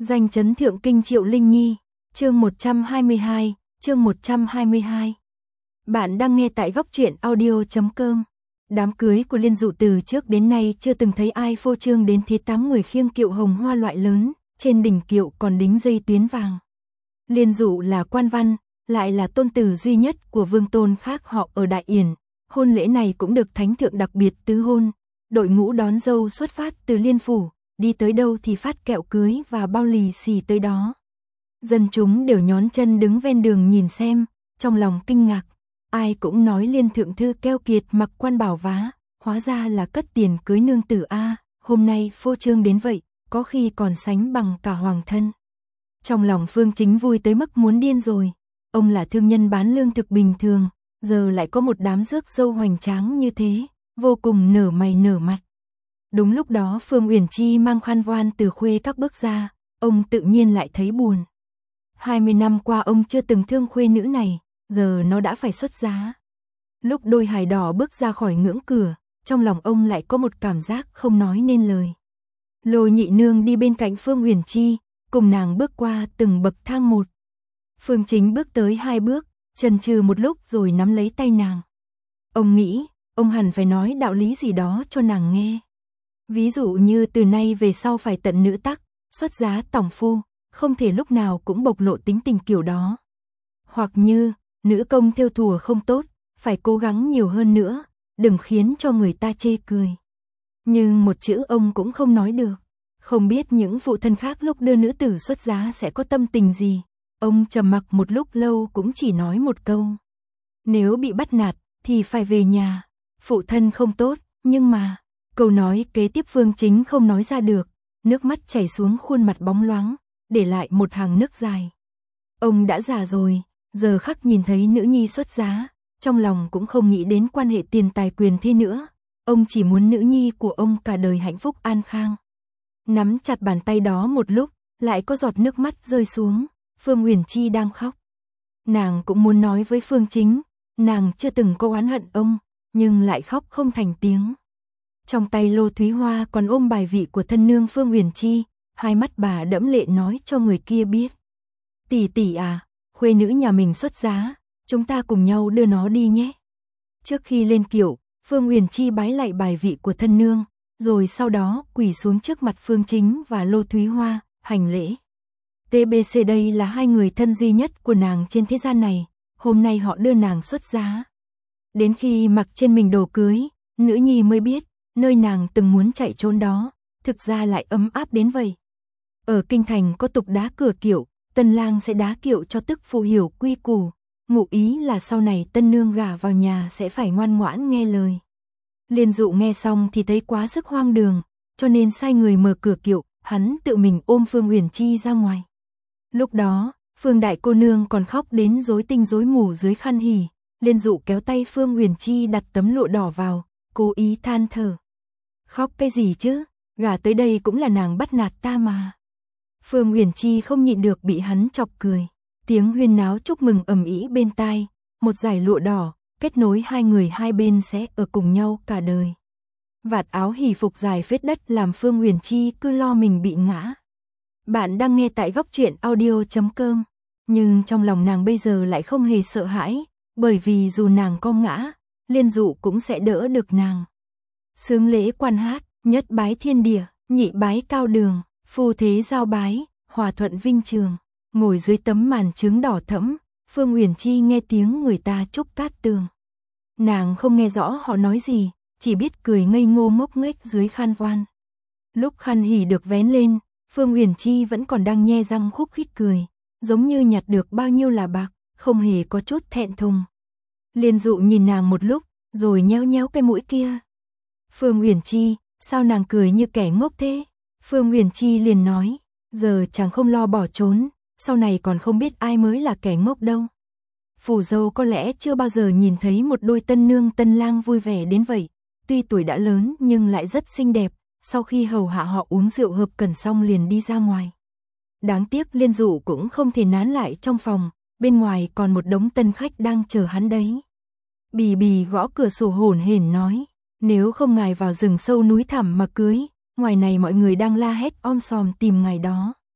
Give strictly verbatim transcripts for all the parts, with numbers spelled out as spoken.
Danh chấn thượng kinh Triệu Linh Nhi, chương một trăm hai mươi hai, chương một trăm hai mươi hai. Bạn đang nghe tại góc truyện audio chấm com. Đám cưới của Liên Dụ từ trước đến nay chưa từng thấy ai phô trương đến thế, tám người khiêng kiệu hồng hoa loại lớn, trên đỉnh kiệu còn đính dây tuyến vàng. Liên Dụ là quan văn, lại là tôn tử duy nhất của vương tôn khác họ ở Đại Yển. Hôn lễ này cũng được thánh thượng đặc biệt tứ hôn. Đội ngũ đón dâu xuất phát từ Liên phủ, đi tới đâu thì phát kẹo cưới và bao lì xì tới đó. Dân chúng đều nhón chân đứng ven đường nhìn xem, trong lòng kinh ngạc. Ai cũng nói Liên thượng thư keo kiệt mặc quan bảo vá, hóa ra là cất tiền cưới nương tử a, hôm nay phô trương đến vậy, có khi còn sánh bằng cả hoàng thân. Trong lòng Phương Chính vui tới mức muốn điên rồi. Ông là thương nhân bán lương thực bình thường, giờ lại có một đám rước dâu hoành tráng như thế, vô cùng nở mày nở mặt. Đúng lúc đó Phương Uyển Chi mang khăn voan từ khuê các bước ra, ông tự nhiên lại thấy buồn. hai mươi năm qua ông chưa từng thương khuê nữ này, giờ nó đã phải xuất giá. Lúc đôi hài đỏ bước ra khỏi ngưỡng cửa, trong lòng ông lại có một cảm giác không nói nên lời. Lôi Nhị nương đi bên cạnh Phương Uyển Chi, cùng nàng bước qua từng bậc thang một. Phương Chính bước tới hai bước, chần chừ một lúc rồi nắm lấy tay nàng. Ông nghĩ, ông hẳn phải nói đạo lý gì đó cho nàng nghe. Ví dụ như từ nay về sau phải tận nữ tắc, xuất giá tòng phu, không thể lúc nào cũng bộc lộ tính tình kiểu đó. Hoặc như, nữ công thêu thùa không tốt, phải cố gắng nhiều hơn nữa, đừng khiến cho người ta chê cười. Nhưng một chữ ông cũng không nói được. Không biết những phụ thân khác lúc đưa nữ tử xuất giá sẽ có tâm tình gì. Ông trầm mặc một lúc lâu cũng chỉ nói một câu. Nếu bị bắt nạt, thì phải về nhà. Phụ thân không tốt, nhưng mà... Câu nói kế tiếp Phương Chính không nói ra được, nước mắt chảy xuống khuôn mặt bóng loáng, để lại một hàng nước dài. Ông đã già rồi, giờ khắc nhìn thấy nữ nhi xuất giá, trong lòng cũng không nghĩ đến quan hệ tiền tài quyền thế nữa. Ông chỉ muốn nữ nhi của ông cả đời hạnh phúc an khang. Nắm chặt bàn tay đó một lúc, lại có giọt nước mắt rơi xuống. Phương Uyển Chi đang khóc. Nàng cũng muốn nói với Phương Chính, nàng chưa từng có oán hận ông, nhưng lại khóc không thành tiếng. Trong tay Lô Thúy Hoa còn ôm bài vị của thân nương Phương Uyển Chi, hai mắt bà đẫm lệ nói cho người kia biết. Tỷ tỷ à, khuê nữ nhà mình xuất giá, chúng ta cùng nhau đưa nó đi nhé. Trước khi lên kiệu, Phương Uyển Chi bái lạy bài vị của thân nương, rồi sau đó quỳ xuống trước mặt Phương Chính và Lô Thúy Hoa, hành lễ. tê bê xê đây là hai người thân duy nhất của nàng trên thế gian này, hôm nay họ đưa nàng xuất giá. Đến khi mặc trên mình đồ cưới, nữ nhi mới biết, nơi nàng từng muốn chạy trốn đó, thực ra lại ấm áp đến vậy. Ở kinh thành có tục đá cửa kiệu, tân lang sẽ đá kiệu cho tức phụ hiểu quy củ, ngụ ý là sau này tân nương gả vào nhà sẽ phải ngoan ngoãn nghe lời. Liên Dụ nghe xong thì thấy quá sức hoang đường, cho nên sai người mở cửa kiệu, hắn tự mình ôm Phương Uyển Chi ra ngoài. Lúc đó, Phương đại cô nương còn khóc đến rối tinh rối mù dưới khăn hỉ. Liên Dụ kéo tay Phương Uyển Chi đặt tấm lụa đỏ vào, cố ý than thở. Khóc cái gì chứ, gả tới đây cũng là nàng bắt nạt ta mà. Phương Uyển Chi không nhịn được bị hắn chọc cười. Tiếng huyên náo chúc mừng ầm ĩ bên tai, một dải lụa đỏ, kết nối hai người hai bên sẽ ở cùng nhau cả đời. Vạt áo hỉ phục dài phết đất làm Phương Uyển Chi cứ lo mình bị ngã. Bạn đang nghe tại góc truyện audio chấm com, nhưng trong lòng nàng bây giờ lại không hề sợ hãi, bởi vì dù nàng có ngã, Liên Dụ cũng sẽ đỡ được nàng. Sướng lễ quan hát, nhất bái thiên địa, nhị bái cao đường, phu thế giao bái, hòa thuận vinh trường. Ngồi dưới tấm màn trướng đỏ thẫm, Phương Uyển Chi nghe tiếng người ta chúc cát tường. Nàng không nghe rõ họ nói gì, chỉ biết cười ngây ngô ngốc nghếch dưới khăn voan. Lúc khăn hỉ được vén lên, Phương Uyển Chi vẫn còn đang nhe răng khúc khích cười, giống như nhặt được bao nhiêu là bạc, không hề có chút thẹn thùng. Liên Dụ nhìn nàng một lúc, rồi nhéo nhéo cái mũi kia. Phương Uyển Chi, sao nàng cười như kẻ ngốc thế? Phương Uyển Chi liền nói, giờ chàng không lo bỏ trốn, sau này còn không biết ai mới là kẻ ngốc đâu. Phù dâu có lẽ chưa bao giờ nhìn thấy một đôi tân nương tân lang vui vẻ đến vậy, tuy tuổi đã lớn nhưng lại rất xinh đẹp, sau khi hầu hạ họ uống rượu hợp cần xong liền đi ra ngoài. Đáng tiếc Liên Dụ cũng không thể nán lại trong phòng, bên ngoài còn một đống tân khách đang chờ hắn đấy. Bì bì gõ cửa sổ hổn hển nói, nếu không ngài vào rừng sâu núi thẳm mà cưới, ngoài này mọi người đang la hét om sòm tìm ngài đó.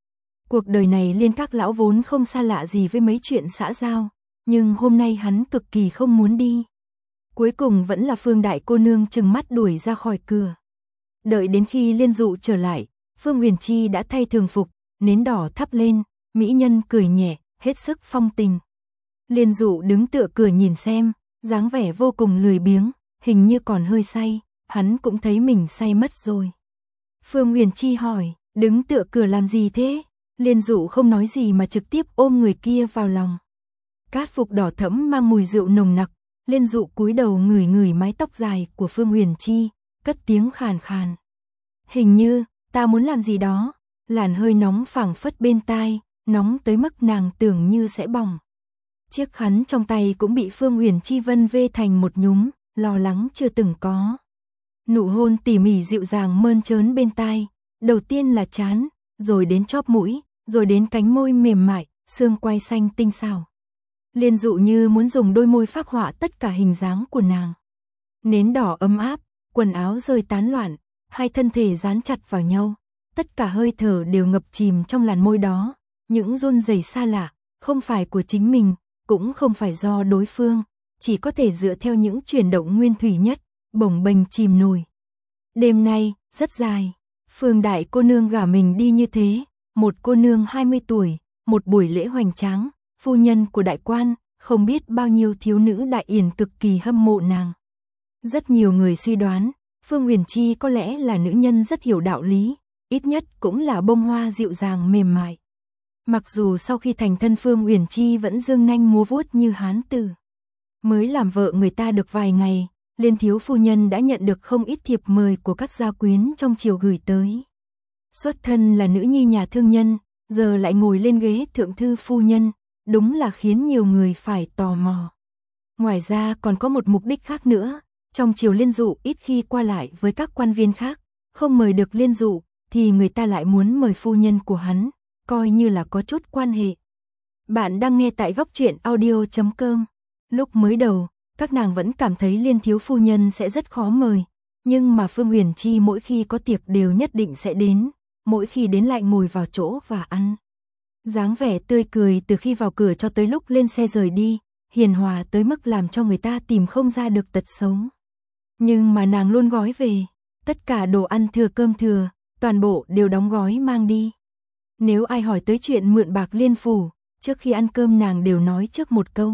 Cuộc đời này Liên Các lão vốn không xa lạ gì với mấy chuyện xã giao, nhưng hôm nay hắn cực kỳ không muốn đi. Cuối cùng vẫn là Phương đại cô nương trừng mắt đuổi ra khỏi cửa. Đợi đến khi Liên Dụ trở lại, Phương Huyền Chi đã thay thường phục, nến đỏ thắp lên, mỹ nhân cười nhẹ, hết sức phong tình. Liên Dụ đứng tựa cửa nhìn xem, dáng vẻ vô cùng lười biếng, hình như còn hơi say, hắn cũng thấy mình say mất rồi. Phương Huyền Chi hỏi, đứng tựa cửa làm gì thế? Liên Dụ không nói gì mà trực tiếp ôm người kia vào lòng. Cát phục đỏ thẫm mang mùi rượu nồng nặc, Liên Dụ cúi đầu ngửi ngửi mái tóc dài của Phương Huyền Chi, cất tiếng khàn khàn. Hình như, ta muốn làm gì đó, làn hơi nóng phảng phất bên tai, nóng tới mức nàng tưởng như sẽ bỏng. Chiếc khăn trong tay cũng bị Phương Huyền Chi vân vê thành một nhúm, lo lắng chưa từng có. Nụ hôn tỉ mỉ dịu dàng mơn trớn bên tai, đầu tiên là trán, rồi đến chóp mũi, rồi đến cánh môi mềm mại, xương quai xanh tinh xảo. Liên Dụ như muốn dùng đôi môi phác họa tất cả hình dáng của nàng. Nến đỏ ấm áp, quần áo rơi tán loạn, hai thân thể dán chặt vào nhau, tất cả hơi thở đều ngập chìm trong làn môi đó, những run rẩy xa lạ, không phải của chính mình, cũng không phải do đối phương, chỉ có thể dựa theo những chuyển động nguyên thủy nhất, bồng bềnh chìm nổi. Đêm nay, rất dài, Phương đại cô nương gả mình đi như thế, một cô nương hai mươi tuổi, một buổi lễ hoành tráng, phu nhân của đại quan, không biết bao nhiêu thiếu nữ đại yển cực kỳ hâm mộ nàng. Rất nhiều người suy đoán, Phương Huyền Chi có lẽ là nữ nhân rất hiểu đạo lý, ít nhất cũng là bông hoa dịu dàng mềm mại. Mặc dù sau khi thành thân Phương Huyền Chi vẫn dương nanh múa vuốt như hán tử. Mới làm vợ người ta được vài ngày, Liên thiếu phu nhân đã nhận được không ít thiệp mời của các gia quyến trong triều gửi tới. Xuất thân là nữ nhi nhà thương nhân, giờ lại ngồi lên ghế thượng thư phu nhân, đúng là khiến nhiều người phải tò mò. Ngoài ra còn có một mục đích khác nữa, trong triều Liên Dụ ít khi qua lại với các quan viên khác, không mời được Liên Dụ thì người ta lại muốn mời phu nhân của hắn, coi như là có chút quan hệ. Bạn đang nghe tại góc truyện audio chấm com. Lúc mới đầu, các nàng vẫn cảm thấy Liên thiếu phu nhân sẽ rất khó mời, nhưng mà Phương Huyền Chi mỗi khi có tiệc đều nhất định sẽ đến, mỗi khi đến lại ngồi vào chỗ và ăn. Dáng vẻ tươi cười từ khi vào cửa cho tới lúc lên xe rời đi, hiền hòa tới mức làm cho người ta tìm không ra được tật xấu. Nhưng mà nàng luôn gói về, tất cả đồ ăn thừa cơm thừa, toàn bộ đều đóng gói mang đi. Nếu ai hỏi tới chuyện mượn bạc Liên phủ, trước khi ăn cơm nàng đều nói trước một câu.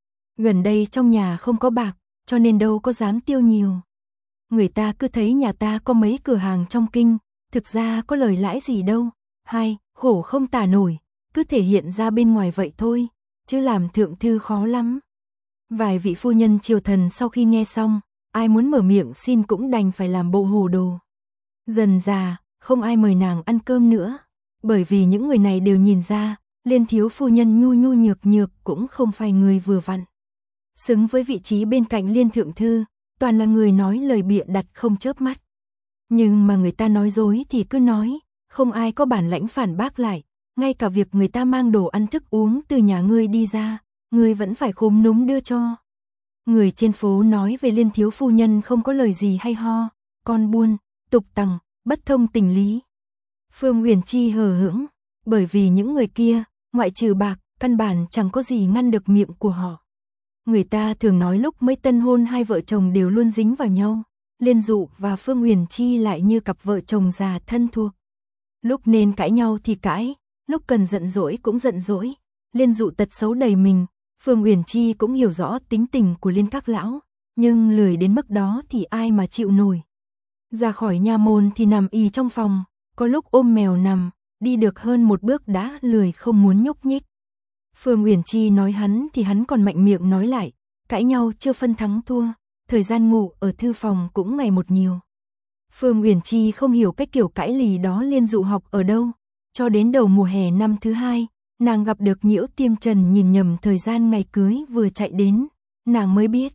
Gần đây trong nhà không có bạc, cho nên đâu có dám tiêu nhiều. Người ta cứ thấy nhà ta có mấy cửa hàng trong kinh, thực ra có lời lãi gì đâu. Hai, khổ không tả nổi, cứ thể hiện ra bên ngoài vậy thôi, chứ làm thượng thư khó lắm. Vài vị phu nhân triều thần sau khi nghe xong, ai muốn mở miệng xin cũng đành phải làm bộ hồ đồ. Dần già, không ai mời nàng ăn cơm nữa, bởi vì những người này đều nhìn ra, Liên thiếu phu nhân nhu nhu nhược nhược cũng không phải người vừa vặn. Xứng với vị trí bên cạnh Liên thượng thư, toàn là người nói lời bịa đặt không chớp mắt. Nhưng mà người ta nói dối thì cứ nói, không ai có bản lãnh phản bác lại, ngay cả việc người ta mang đồ ăn thức uống từ nhà ngươi đi ra, ngươi vẫn phải khúm núm đưa cho. Người trên phố nói về Liên thiếu phu nhân không có lời gì hay ho, con buôn, tục tằng, bất thông tình lý. Phương Huyền Chi hờ hững, bởi vì những người kia, ngoại trừ bạc, căn bản chẳng có gì ngăn được miệng của họ. Người ta thường nói lúc mới tân hôn hai vợ chồng đều luôn dính vào nhau, Liên Dụ và Phương Huyền Chi lại như cặp vợ chồng già thân thuộc. Lúc nên cãi nhau thì cãi, lúc cần giận dỗi cũng giận dỗi. Liên Dụ tật xấu đầy mình, Phương Huyền Chi cũng hiểu rõ tính tình của Liên các lão, nhưng lười đến mức đó thì ai mà chịu nổi. Ra khỏi nhà môn thì nằm ì trong phòng, có lúc ôm mèo nằm, đi được hơn một bước đã lười không muốn nhúc nhích. Phương Huyền Chi nói hắn thì hắn còn mạnh miệng nói lại, cãi nhau chưa phân thắng thua, thời gian ngủ ở thư phòng cũng ngày một nhiều. Phương Huyền Chi không hiểu cái kiểu cãi lì đó Liên Dụ học ở đâu, cho đến đầu mùa hè năm thứ hai, nàng gặp được Nhiễu Tiêm Trần nhìn nhầm thời gian ngày cưới vừa chạy đến, nàng mới biết.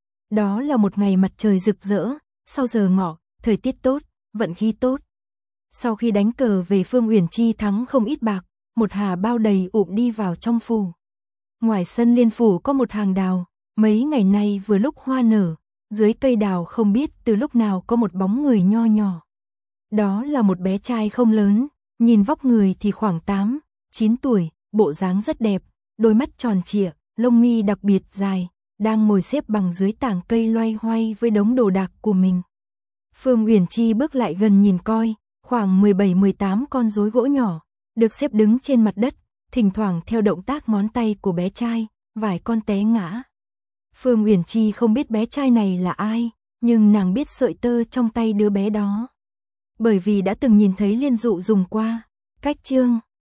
Đó là một ngày mặt trời rực rỡ, sau giờ ngọ, thời tiết tốt, vận khí tốt. Sau khi đánh cờ về Phương Huyền Chi thắng không ít bạc, một hà bao đầy ụm đi vào trong phủ. Ngoài sân Liên phủ có một hàng đào, mấy ngày nay vừa lúc hoa nở, dưới cây đào không biết từ lúc nào có một bóng người nho nhỏ. Đó là một bé trai không lớn, nhìn vóc người thì khoảng tám, chín tuổi, bộ dáng rất đẹp, đôi mắt tròn trịa, lông mi đặc biệt dài, đang ngồi xếp bằng dưới tảng cây loay hoay với đống đồ đạc của mình. Phương Uyển Chi bước lại gần nhìn coi, khoảng mười bảy mười tám con rối gỗ nhỏ, được xếp đứng trên mặt đất, thỉnh thoảng theo động tác ngón tay của bé trai, vài con té ngã. Phương Uyển Chi không biết bé trai này là ai, nhưng nàng biết sợi tơ trong tay đứa bé đó. Bởi vì đã từng nhìn thấy Liên Dụ dùng qua. Cách chương